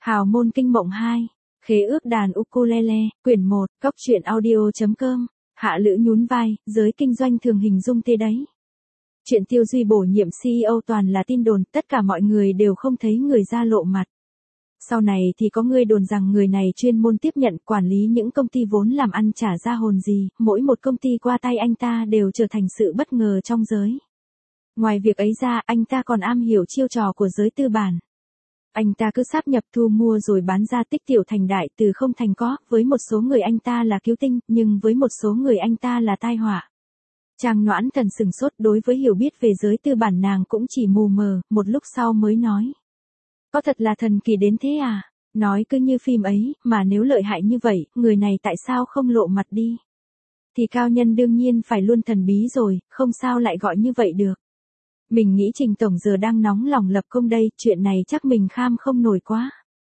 Hào môn kinh mộng 2, khế ước đàn ukulele, quyển 1, góc truyện audio.com, Hạ Lữ nhún vai, giới kinh doanh thường hình dung thế đấy. Chuyện Tiêu Duy bổ nhiệm CEO toàn là tin đồn, tất cả mọi người đều không thấy người ra lộ mặt. Sau này thì có người đồn rằng người này chuyên môn tiếp nhận quản lý những công ty vốn làm ăn chả ra hồn gì, mỗi một công ty qua tay anh ta đều trở thành sự bất ngờ trong giới. Ngoài việc ấy ra, anh ta còn am hiểu chiêu trò của giới tư bản. Anh ta cứ sáp nhập thu mua rồi bán ra tích tiểu thành đại, từ không thành có, với một số người anh ta là cứu tinh, nhưng với một số người anh ta là tai họa. Trang Noãn Thần sừng sốt, đối với hiểu biết về giới tư bản nàng cũng chỉ mù mờ, một lúc sau mới nói. Có thật là thần kỳ đến thế à? Nói cứ như phim ấy, mà nếu lợi hại như vậy, người này tại sao không lộ mặt đi? Thì cao nhân đương nhiên phải luôn thần bí rồi, không sao lại gọi như vậy được. Mình nghĩ Trình Tổng giờ đang nóng lòng lập công đây, chuyện này chắc mình kham không nổi quá.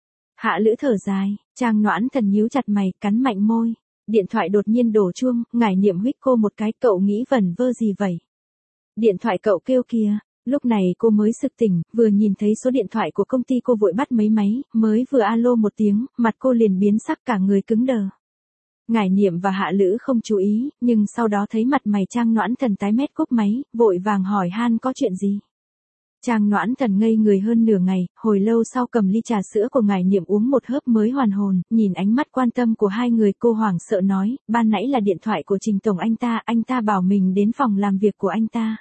Hạ Lữ thở dài, Trang Noãn Thần nhíu chặt mày, cắn mạnh môi. Điện thoại đột nhiên đổ chuông, Ngải Niệm huých cô một cái, cậu nghĩ vẩn vơ gì vậy? Điện thoại cậu kêu kìa. Lúc này cô mới sực tỉnh, vừa nhìn thấy số điện thoại của công ty cô vội bắt mấy máy, mới vừa alo một tiếng, mặt cô liền biến sắc, cả người cứng đờ. Ngải Niệm và Hạ Lữ không chú ý, nhưng sau đó thấy mặt mày Trang Noãn Thần tái mét cúp máy, vội vàng hỏi han có chuyện gì. Trang Noãn Thần ngây người hơn nửa ngày, hồi lâu sau cầm ly trà sữa của Ngải Niệm uống một hớp mới hoàn hồn, nhìn ánh mắt quan tâm của hai người cô hoảng sợ nói, ban nãy là điện thoại của Trình Tổng anh ta bảo mình đến phòng làm việc của anh ta.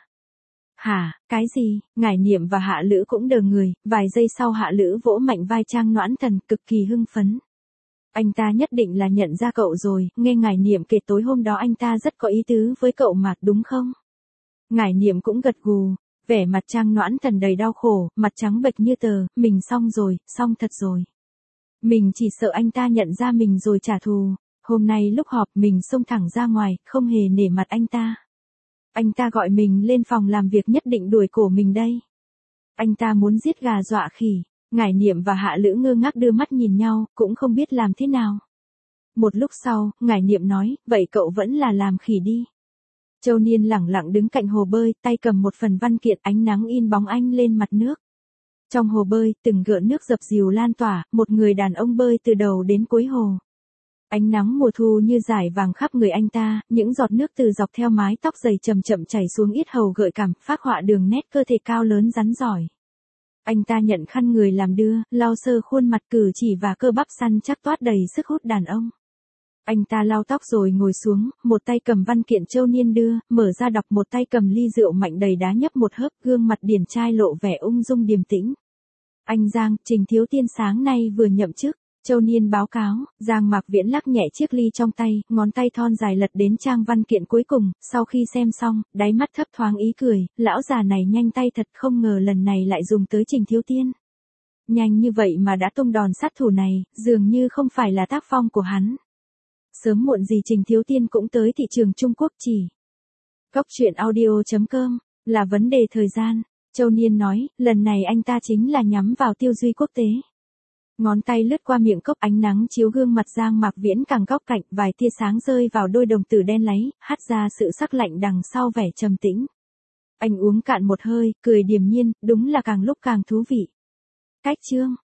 Hả, cái gì? Ngải Niệm và Hạ Lữ cũng đờ người, vài giây sau Hạ Lữ vỗ mạnh vai Trang Noãn Thần, cực kỳ hưng phấn. Anh ta nhất định là nhận ra cậu rồi, nghe Ngải Niệm kể tối hôm đó anh ta rất có ý tứ với cậu mà, đúng không? Ngải Niệm cũng gật gù, vẻ mặt Trang Noãn Thần đầy đau khổ, mặt trắng bệch như tờ, mình xong rồi, xong thật rồi. Mình chỉ sợ anh ta nhận ra mình rồi trả thù, hôm nay lúc họp mình xông thẳng ra ngoài, không hề nể mặt anh ta. Anh ta gọi mình lên phòng làm việc nhất định đuổi cổ mình đây. Anh ta muốn giết gà dọa khỉ. Ngải Niệm và Hạ Lữ ngơ ngác đưa mắt nhìn nhau, cũng không biết làm thế nào. Một lúc sau, Ngải Niệm nói, vậy cậu vẫn là làm khỉ đi. Châu Niên lẳng lặng đứng cạnh hồ bơi, tay cầm một phần văn kiện, ánh nắng in bóng anh lên mặt nước. Trong hồ bơi, từng gợn nước dập dìu lan tỏa, một người đàn ông bơi từ đầu đến cuối hồ. Ánh nắng mùa thu như dải vàng khắp người anh ta, những giọt nước từ dọc theo mái tóc dày chậm chậm chảy xuống yết hầu gợi cảm, phác họa đường nét cơ thể cao lớn rắn giỏi. Anh ta nhận khăn người làm đưa, lau sơ khuôn mặt, cử chỉ và cơ bắp săn chắc toát đầy sức hút đàn ông. Anh ta lau tóc rồi ngồi xuống, một tay cầm văn kiện Châu Niên đưa, mở ra đọc, một tay cầm ly rượu mạnh đầy đá nhấp một hớp, gương mặt điển trai lộ vẻ ung dung điềm tĩnh. Anh Giang, Trình Thiếu Tiên sáng nay vừa nhậm chức. Châu Niên báo cáo, Giang Mạc Viễn lắc nhẹ chiếc ly trong tay, ngón tay thon dài lật đến trang văn kiện cuối cùng, sau khi xem xong, đáy mắt thấp thoáng ý cười, lão già này nhanh tay thật, không ngờ lần này lại dùng tới Trình Thiếu Tiên. Nhanh như vậy mà đã tung đòn sát thủ này, dường như không phải là tác phong của hắn. Sớm muộn gì Trình Thiếu Tiên cũng tới thị trường Trung Quốc chỉ. Góc truyện audio.com, là vấn đề thời gian. Châu Niên nói, lần này anh ta chính là nhắm vào Tiêu Duy quốc tế. Ngón tay lướt qua miệng cốc, ánh nắng chiếu gương mặt Giang Mạc Viễn càng góc cạnh, vài tia sáng rơi vào đôi đồng tử đen láy, hắt ra sự sắc lạnh đằng sau vẻ trầm tĩnh. Anh uống cạn một hơi, cười điềm nhiên, đúng là càng lúc càng thú vị. Cách chương